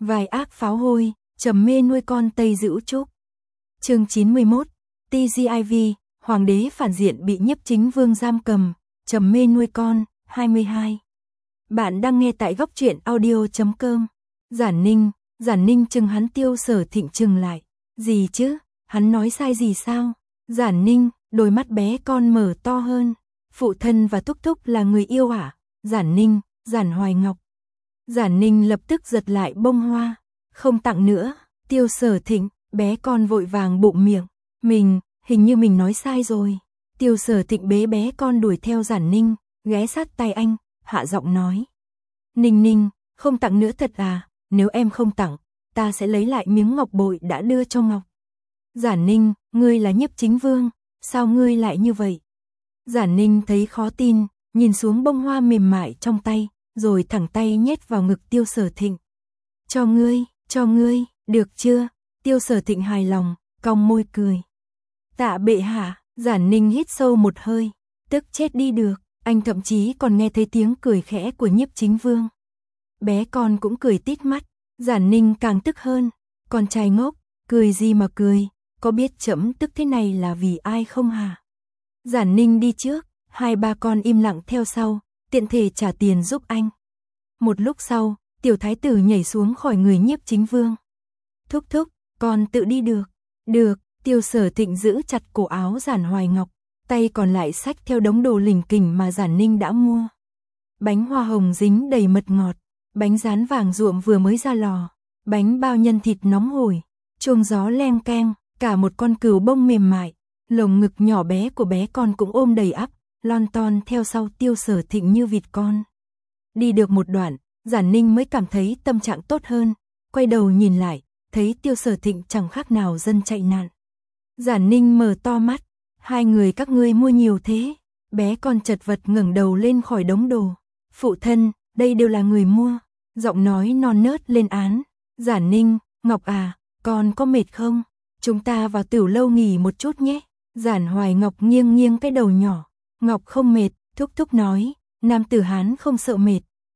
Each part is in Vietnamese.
Vài ác pháo hôi, trầm mê nuôi con Tây Dữ Trúc. Chương 91, TGIV, Hoàng đế phản diện bị Nhiếp Chính Vương giam cầm, trầm mê nuôi con, 22. Bạn đang nghe tại góc truyện audio.com. Giản Ninh chừng hắn Tiêu Sở Thịnh chừng lại. Gì chứ, hắn nói sai gì sao? Giản Ninh, đôi mắt bé con mở to hơn. Phụ thân và thúc thúc là người yêu à? Giản Ninh, Giản Hoài Ngọc. Giản Ninh lập tức giật lại bông hoa. Không tặng nữa. Tiêu Sở Thịnh, bé con vội vàng bụng miệng. Hình như mình nói sai rồi. Tiêu Sở Thịnh bế bé con đuổi theo Giản Ninh, ghé sát tay anh, hạ giọng nói. Ninh, không tặng nữa thật à? Nếu em không tặng, ta sẽ lấy lại miếng ngọc bội đã đưa cho Ngọc. Giản Ninh, ngươi là Nhiếp Chính Vương, sao ngươi lại như vậy? Giản Ninh thấy khó tin, nhìn xuống bông hoa mềm mại trong tay, rồi thẳng tay nhét vào ngực Tiêu Sở Thịnh. Cho ngươi, được chưa? Tiêu Sở Thịnh hài lòng, cong môi cười. Tạ bệ hạ. Giản Ninh hít sâu một hơi, tức chết đi được, anh thậm chí còn nghe thấy tiếng cười khẽ của Nhiếp Chính Vương. Bé con cũng cười tít mắt, Giản Ninh càng tức hơn, con trai ngốc, cười gì mà cười, có biết trẫm tức thế này là vì ai không hả? Giản Ninh đi trước, hai ba con im lặng theo sau, tiện thể trả tiền giúp anh. Một lúc sau, tiểu thái tử nhảy xuống khỏi người Nhiếp Chính Vương. Thúc, con tự đi được. Được. Tiêu Sở Thịnh giữ chặt cổ áo Giản Hoài Ngọc, tay còn lại xách theo đống đồ lỉnh kỉnh mà Giản Ninh đã mua. Bánh hoa hồng dính đầy mật ngọt, bánh rán vàng ruộm vừa mới ra lò, bánh bao nhân thịt nóng hổi, chuông gió leng keng, cả một con cừu bông mềm mại, lồng ngực nhỏ bé của bé con cũng ôm đầy ắp, lon ton theo sau Tiêu Sở Thịnh như vịt con. Đi được một đoạn, Giản Ninh mới cảm thấy tâm trạng tốt hơn, quay đầu nhìn lại, thấy Tiêu Sở Thịnh chẳng khác nào dân chạy nạn. Giản Ninh mở to mắt, hai người các ngươi mua nhiều thế? Bé con chật vật ngẩng đầu lên khỏi đống đồ. Phụ thân, đây đều là người mua. Giọng nói non nớt lên án. Giản Ninh, Ngọc à, con có mệt không? Chúng ta vào tiểu lâu nghỉ một chút nhé. Giản Hoài Ngọc nghiêng cái đầu nhỏ. Ngọc không mệt, thúc nói, nam tử Hán không sợ mệt.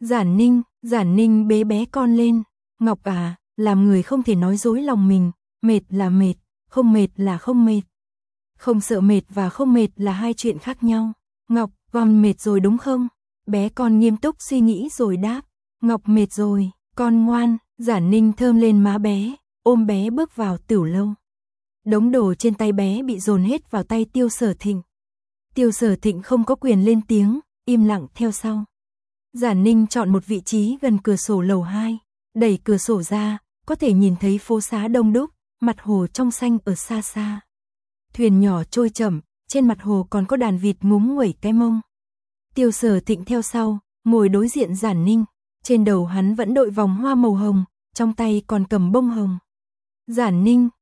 Giản Ninh bế bé con lên. Ngọc à, làm người không thể nói dối lòng mình, mệt là mệt. Không mệt là không mệt. Không sợ mệt và không mệt là hai chuyện khác nhau. Ngọc, con mệt rồi đúng không? Bé con nghiêm túc suy nghĩ rồi đáp. Ngọc mệt rồi, con ngoan. Giản Ninh thơm lên má bé, ôm bé bước vào tiểu lâu. Đống đồ trên tay bé bị dồn hết vào tay Tiêu Sở Thịnh. Tiêu Sở Thịnh không có quyền lên tiếng, im lặng theo sau. Giản Ninh chọn một vị trí gần cửa sổ lầu 2, đẩy cửa sổ ra, có thể nhìn thấy phố xá đông đúc. Mặt hồ trong xanh ở xa xa. Thuyền nhỏ trôi chậm, trên mặt hồ còn có đàn vịt ngúng nguẩy cái mông. Tiêu Sở Thịnh theo sau, ngồi đối diện Giản Ninh, trên đầu hắn vẫn đội vòng hoa màu hồng, trong tay còn cầm bông hồng. Giản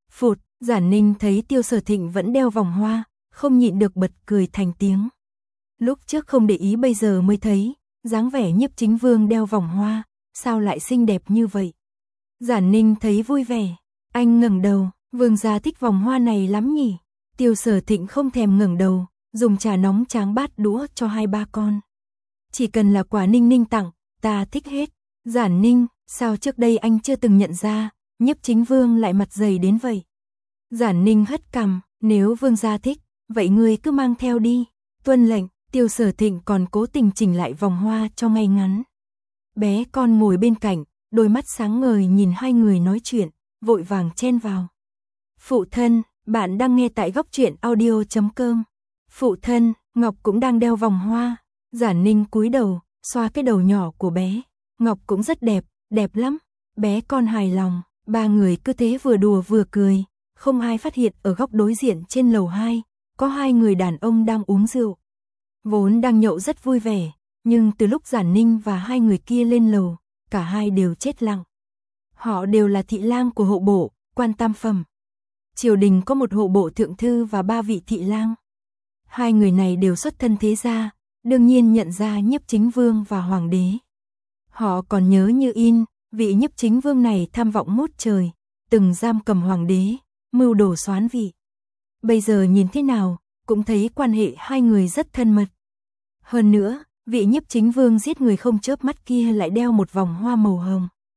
Ninh thấy Tiêu Sở Thịnh vẫn đeo vòng hoa, không nhịn được bật cười thành tiếng. Lúc trước không để ý bây giờ mới thấy, dáng vẻ Nhiếp Chính Vương đeo vòng hoa, sao lại xinh đẹp như vậy? Giản Ninh thấy vui vẻ. Anh ngẩng đầu, vương gia thích vòng hoa này lắm nhỉ? Tiêu Sở Thịnh không thèm ngẩng đầu, dùng trà nóng tráng bát đũa cho hai ba con. Chỉ cần là quà Ninh tặng, ta thích hết. Giản Ninh, sao trước đây anh chưa từng nhận ra, Nhiếp Chính Vương lại mặt dày đến vậy? Giản Ninh hất cằm, nếu vương gia thích, vậy ngươi cứ mang theo đi. Tuân lệnh. Tiêu Sở Thịnh còn cố tình chỉnh lại vòng hoa cho ngay ngắn. Bé con ngồi bên cạnh, đôi mắt sáng ngời nhìn hai người nói chuyện. Vội vàng chen vào. Phụ thân, bạn đang nghe tại góc truyện audio.com. Phụ thân, Ngọc cũng đang đeo vòng hoa. Giản Ninh cúi đầu, xoa cái đầu nhỏ của bé. Ngọc cũng rất đẹp, đẹp lắm. Bé con hài lòng, ba người cứ thế vừa đùa vừa cười. Không ai phát hiện ở góc đối diện trên lầu 2, có hai người đàn ông đang uống rượu. Vốn đang nhậu rất vui vẻ, nhưng từ lúc Giản Ninh và hai người kia lên lầu, cả hai đều chết lặng. Họ đều là thị lang của hộ bộ, quan tam phẩm. Triều đình có một hộ bộ thượng thư và 3 vị thị lang. Hai người này đều xuất thân thế gia, đương nhiên nhận ra Nhiếp Chính Vương và Hoàng đế. Họ còn nhớ như in, vị Nhiếp Chính Vương này tham vọng ngút trời, từng giam cầm Hoàng đế, mưu đồ soán vị. Bây giờ nhìn thế nào, cũng thấy quan hệ hai người rất thân mật. Hơn nữa, vị Nhiếp Chính Vương giết người không chớp mắt kia lại đeo một vòng hoa màu hồng.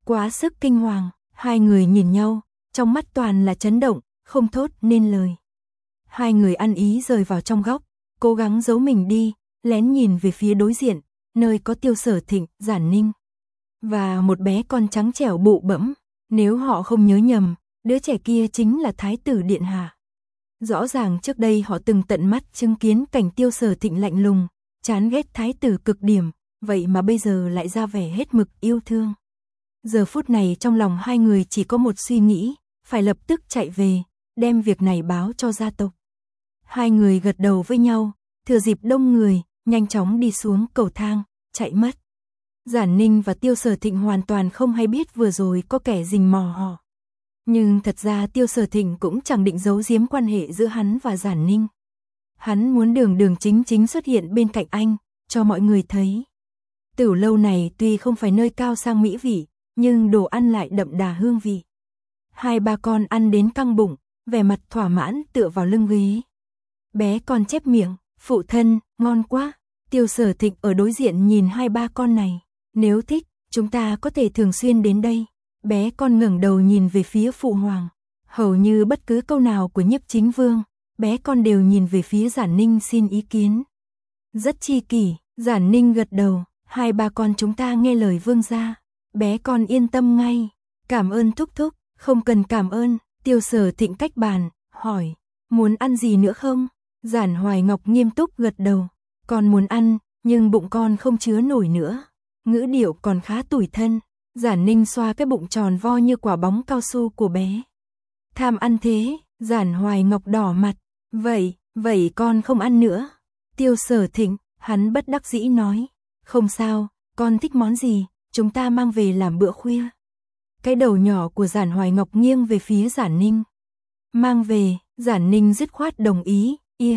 Quá sức kinh hoàng, hai người nhìn nhau, trong mắt toàn là chấn động, không thốt nên lời. Hai người ăn ý rời vào trong góc, cố gắng giấu mình đi, lén nhìn về phía đối diện, nơi có Tiêu Sở Thịnh, Giản Ninh và một bé con trắng trẻo bụ bẫm. Nếu họ không nhớ nhầm, đứa trẻ kia chính là Thái tử Điện Hạ. Rõ ràng trước đây họ từng tận mắt chứng kiến cảnh Tiêu Sở Thịnh lạnh lùng, chán ghét Thái tử cực điểm, vậy mà bây giờ lại ra vẻ hết mực yêu thương. Giờ phút này trong lòng hai người chỉ có một suy nghĩ, phải lập tức chạy về, đem việc này báo cho gia tộc. Hai người gật đầu với nhau, thừa dịp đông người, nhanh chóng đi xuống cầu thang, chạy mất. Giản Ninh và Tiêu Sở Thịnh hoàn toàn không hay biết vừa rồi có kẻ rình mò họ. Nhưng thật ra Tiêu Sở Thịnh cũng chẳng định giấu giếm quan hệ giữa hắn và Giản Ninh. Hắn muốn đường đường chính chính xuất hiện bên cạnh anh, cho mọi người thấy. Tửu lâu này tuy không phải nơi cao sang mỹ vị, nhưng đồ ăn lại đậm đà hương vị. Hai ba con ăn đến căng bụng, vẻ mặt thỏa mãn tựa vào lưng ghế. Bé con chép miệng, phụ thân, ngon quá. Tiêu Sở Thịnh ở đối diện nhìn hai ba con này. Nếu thích, chúng ta có thể thường xuyên đến đây. Bé con ngẩng đầu nhìn về phía phụ hoàng. Hầu như bất cứ câu nào của Nhiếp Chính Vương, bé con đều nhìn về phía Giản Ninh xin ý kiến. Rất chi kỷ, Giản Ninh gật đầu, hai ba con chúng ta nghe lời vương gia. Bé con yên tâm ngay. Cảm ơn thúc thúc, không cần cảm ơn. Tiêu Sở Thịnh cách bàn, hỏi, muốn ăn gì nữa không? Giản Hoài Ngọc nghiêm túc gật đầu, con muốn ăn, nhưng bụng con không chứa nổi nữa. Ngữ điệu còn khá tủi thân. Giản Ninh xoa cái bụng tròn vo như quả bóng cao su của bé. Tham ăn thế, Giản Hoài Ngọc đỏ mặt, vậy con không ăn nữa. Tiêu Sở Thịnh, hắn bất đắc dĩ nói, không sao, con thích món gì, chúng ta mang về làm bữa khuya. Cái đầu nhỏ của Giản Hoài Ngọc nghiêng về phía Giản Ninh. Mang về, Giản Ninh dứt khoát đồng ý,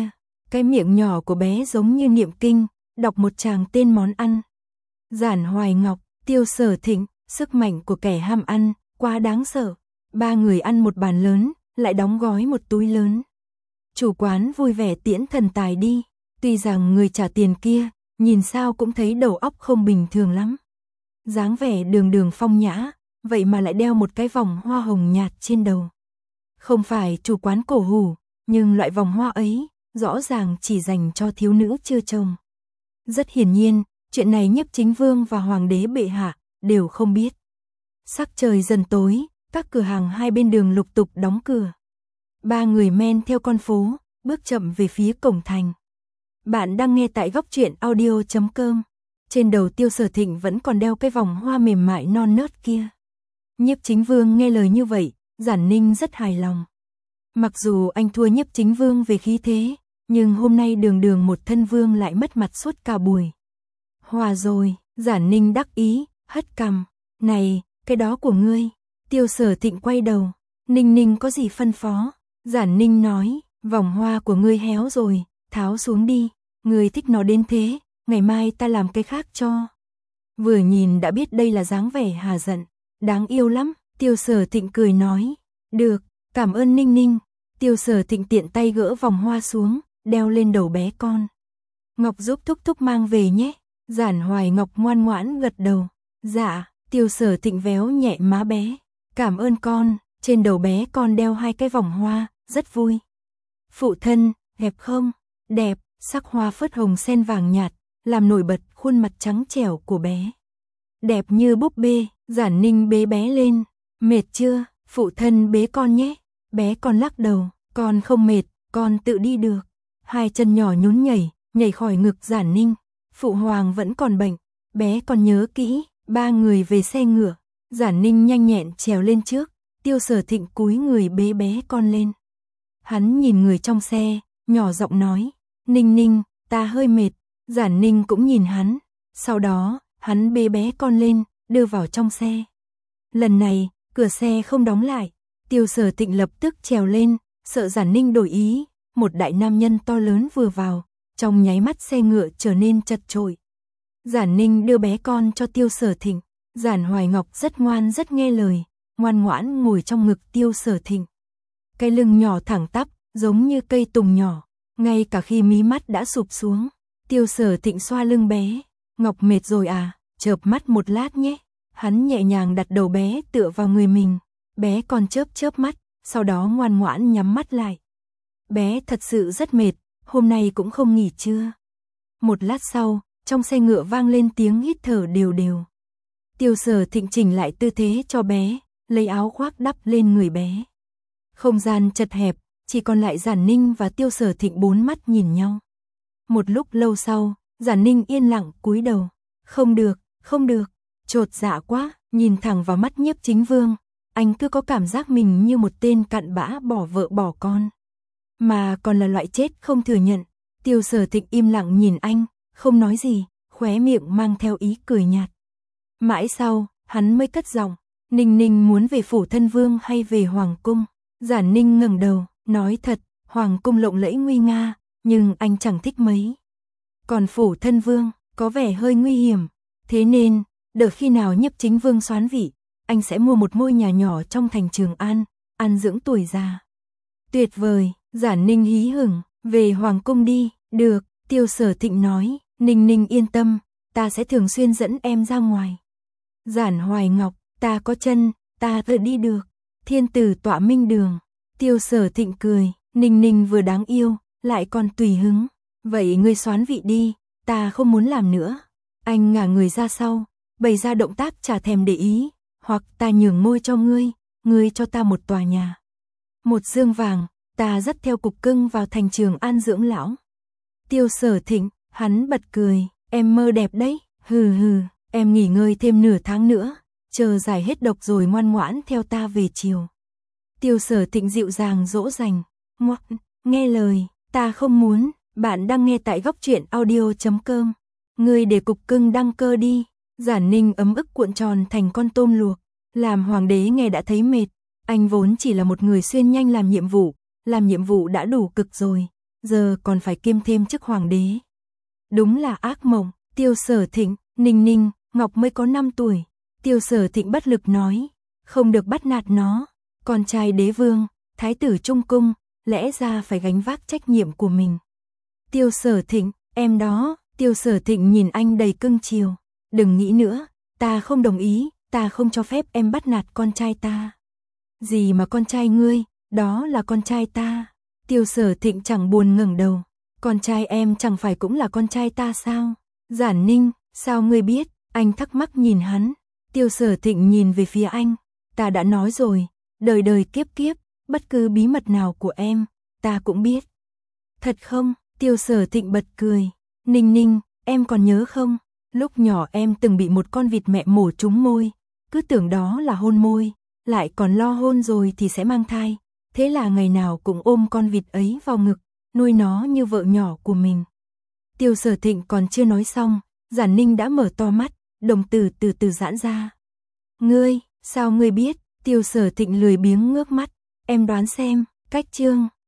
cái miệng nhỏ của bé giống như niệm kinh, đọc một tràng tên món ăn. Giản Hoài Ngọc, Tiêu Sở Thịnh, sức mạnh của kẻ ham ăn, quá đáng sợ. Ba người ăn một bàn lớn, lại đóng gói một túi lớn. Chủ quán vui vẻ tiễn thần tài đi, tuy rằng người trả tiền kia, nhìn sao cũng thấy đầu óc không bình thường lắm. Dáng vẻ đường đường phong nhã, vậy mà lại đeo một cái vòng hoa hồng nhạt trên đầu. Không phải chủ quán cổ hủ, nhưng loại vòng hoa ấy, rõ ràng chỉ dành cho thiếu nữ chưa chồng. Rất hiển nhiên, chuyện này Nhiếp Chính Vương và Hoàng đế bệ hạ đều không biết. Sắc trời dần tối, các cửa hàng hai bên đường lục tục đóng cửa. Ba người men theo con phố, bước chậm về phía cổng thành. Bạn đang nghe tại góc truyện audio.com. Trên đầu Tiêu Sở Thịnh vẫn còn đeo cái vòng hoa mềm mại non nớt kia. Nhiếp Chính Vương nghe lời như vậy, Giản Ninh rất hài lòng. Mặc dù anh thua Nhiếp Chính Vương về khí thế, nhưng hôm nay đường đường một thân vương lại mất mặt suốt cả buổi. Hòa rồi, Giản Ninh đắc ý, hất cằm. Này, cái đó của ngươi. Tiêu Sở Thịnh quay đầu. Ninh Ninh có gì phân phó? Giản Ninh nói, vòng hoa của ngươi héo rồi, tháo xuống đi. Ngươi thích nó đến thế, ngày mai ta làm cái khác cho. Vừa nhìn đã biết đây là dáng vẻ hà giận. Đáng yêu lắm, Tiêu Sở Thịnh cười nói. Được, cảm ơn Ninh Ninh. Tiêu Sở Thịnh tiện tay gỡ vòng hoa xuống, đeo lên đầu bé con. Ngọc giúp thúc thúc mang về nhé. Giản Hoài Ngọc ngoan ngoãn gật đầu. Dạ. Tiêu Sở Thịnh véo nhẹ má bé. Cảm ơn con. Trên đầu bé con đeo hai cái vòng hoa, rất vui. Phụ thân, đẹp không? Đẹp, sắc hoa phớt hồng sen vàng nhạt, làm nổi bật khuôn mặt trắng trẻo của bé. Đẹp như búp bê. Giản Ninh bế bé lên. Mệt chưa? Phụ thân bế con nhé. Bé con lắc đầu. Con không mệt, con tự đi được. Hai chân nhỏ nhún nhảy khỏi ngực Giản Ninh. Phụ hoàng vẫn còn bệnh. Bé còn nhớ kỹ. Ba người về xe ngựa. Giản Ninh nhanh nhẹn trèo lên trước. Tiêu Sở Thịnh cúi người bế bé con lên. Hắn nhìn người trong xe, nhỏ giọng nói. Ninh Ninh, ta hơi mệt. Giản Ninh cũng nhìn hắn. Sau đó, hắn bế bé con lên, đưa vào trong xe. Lần này, cửa xe không đóng lại. Tiêu Sở Thịnh lập tức trèo lên, sợ Giản Ninh đổi ý. Một đại nam nhân to lớn vừa vào, trong nháy mắt xe ngựa trở nên chật chội. Giản Ninh đưa bé con cho Tiêu Sở Thịnh. Giản Hoài Ngọc rất ngoan rất nghe lời, ngoan ngoãn ngồi trong ngực Tiêu Sở Thịnh. Cái lưng nhỏ thẳng tắp, giống như cây tùng nhỏ, ngay cả khi mí mắt đã sụp xuống. Tiêu Sở Thịnh xoa lưng bé. Ngọc mệt rồi à, chợp mắt một lát nhé. Hắn nhẹ nhàng đặt đầu bé tựa vào người mình, bé còn chớp chớp mắt, sau đó ngoan ngoãn nhắm mắt lại. Bé thật sự rất mệt, hôm nay cũng không nghỉ trưa. Một lát sau, trong xe ngựa vang lên tiếng hít thở đều đều. Tiêu Sở Thịnh chỉnh lại tư thế cho bé, lấy áo khoác đắp lên người bé. Không gian chật hẹp, chỉ còn lại Giản Ninh và Tiêu Sở Thịnh bốn mắt nhìn nhau. Một lúc lâu sau, Giản Ninh yên lặng cúi đầu. Không được, không được, chột dạ quá, nhìn thẳng vào mắt Nhiếp Chính Vương. Anh cứ có cảm giác mình như một tên cặn bã bỏ vợ bỏ con. Mà còn là loại chết không thừa nhận. Tiêu Sở Thịnh im lặng nhìn anh, không nói gì, khóe miệng mang theo ý cười nhạt. Mãi sau, hắn mới cất giọng, Ninh Ninh muốn về phủ thân vương hay về hoàng cung? Giản Ninh ngẩng đầu, nói thật, hoàng cung lộng lẫy nguy nga, nhưng anh chẳng thích mấy. Còn phủ thân vương, có vẻ hơi nguy hiểm, thế nên, đợi khi nào Nhiếp Chính Vương soán vị, anh sẽ mua một ngôi nhà nhỏ trong thành Trường An, an dưỡng tuổi già. Tuyệt vời, Giản Ninh hí hửng, về hoàng cung đi, được, Tiêu Sở Thịnh nói, Ninh Ninh yên tâm, ta sẽ thường xuyên dẫn em ra ngoài. Giản Hoài Ngọc, ta có chân, ta tự đi được. Thiên tử tọa minh đường. Tiêu Sở Thịnh cười, Ninh Ninh vừa đáng yêu, lại còn tùy hứng. Vậy ngươi soán vị đi, ta không muốn làm nữa. Anh ngả người ra sau, bày ra động tác chả thèm để ý. Hoặc ta nhường ngôi cho ngươi cho ta một tòa nhà. Một dương vàng, ta dắt theo cục cưng vào thành Trường An dưỡng lão. Tiêu Sở Thịnh, hắn bật cười, em mơ đẹp đấy, hừ hừ, em nghỉ ngơi thêm nửa tháng nữa, chờ giải hết độc rồi ngoan ngoãn theo ta về chiều. Tiêu Sở Thịnh dịu dàng dỗ dành, ngoắc, nghe lời, ta không muốn, bạn đang nghe tại góc truyện audio.com. Ngươi để cục cưng đăng cơ đi. Giản Ninh ấm ức cuộn tròn thành con tôm luộc, làm hoàng đế nghe đã thấy mệt, anh vốn chỉ là một người xuyên nhanh làm nhiệm vụ đã đủ cực rồi, giờ còn phải kiêm thêm chức hoàng đế. Đúng là ác mộng. Tiêu Sở Thịnh, Ninh Ninh, Ngọc mới có 5 tuổi. Tiêu Sở Thịnh bất lực nói, không được bắt nạt nó, con trai đế vương, thái tử trung cung, lẽ ra phải gánh vác trách nhiệm của mình. Tiêu Sở Thịnh, em đó. Tiêu Sở Thịnh nhìn anh đầy cưng chiều, đừng nghĩ nữa, ta không đồng ý, ta không cho phép em bắt nạt con trai ta. Gì mà con trai ngươi, đó là con trai ta. Tiêu Sở Thịnh chẳng buồn ngẩng đầu, con trai em chẳng phải cũng là con trai ta sao? Giản Ninh, sao ngươi biết? Anh thắc mắc nhìn hắn. Tiêu Sở Thịnh nhìn về phía anh, ta đã nói rồi, đời đời kiếp kiếp, bất cứ bí mật nào của em, ta cũng biết. Thật không? Tiêu Sở Thịnh bật cười. Ninh Ninh, em còn nhớ không? Lúc nhỏ em từng bị một con vịt mẹ mổ trúng môi, cứ tưởng đó là hôn môi, lại còn lo hôn rồi thì sẽ mang thai. Thế là ngày nào cũng ôm con vịt ấy vào ngực, nuôi nó như vợ nhỏ của mình. Tiêu Sở Thịnh còn chưa nói xong, Giản Ninh đã mở to mắt, đồng tử từ từ giãn ra. Ngươi, sao ngươi biết? Tiêu Sở Thịnh lười biếng ngước mắt, em đoán xem, cách chương.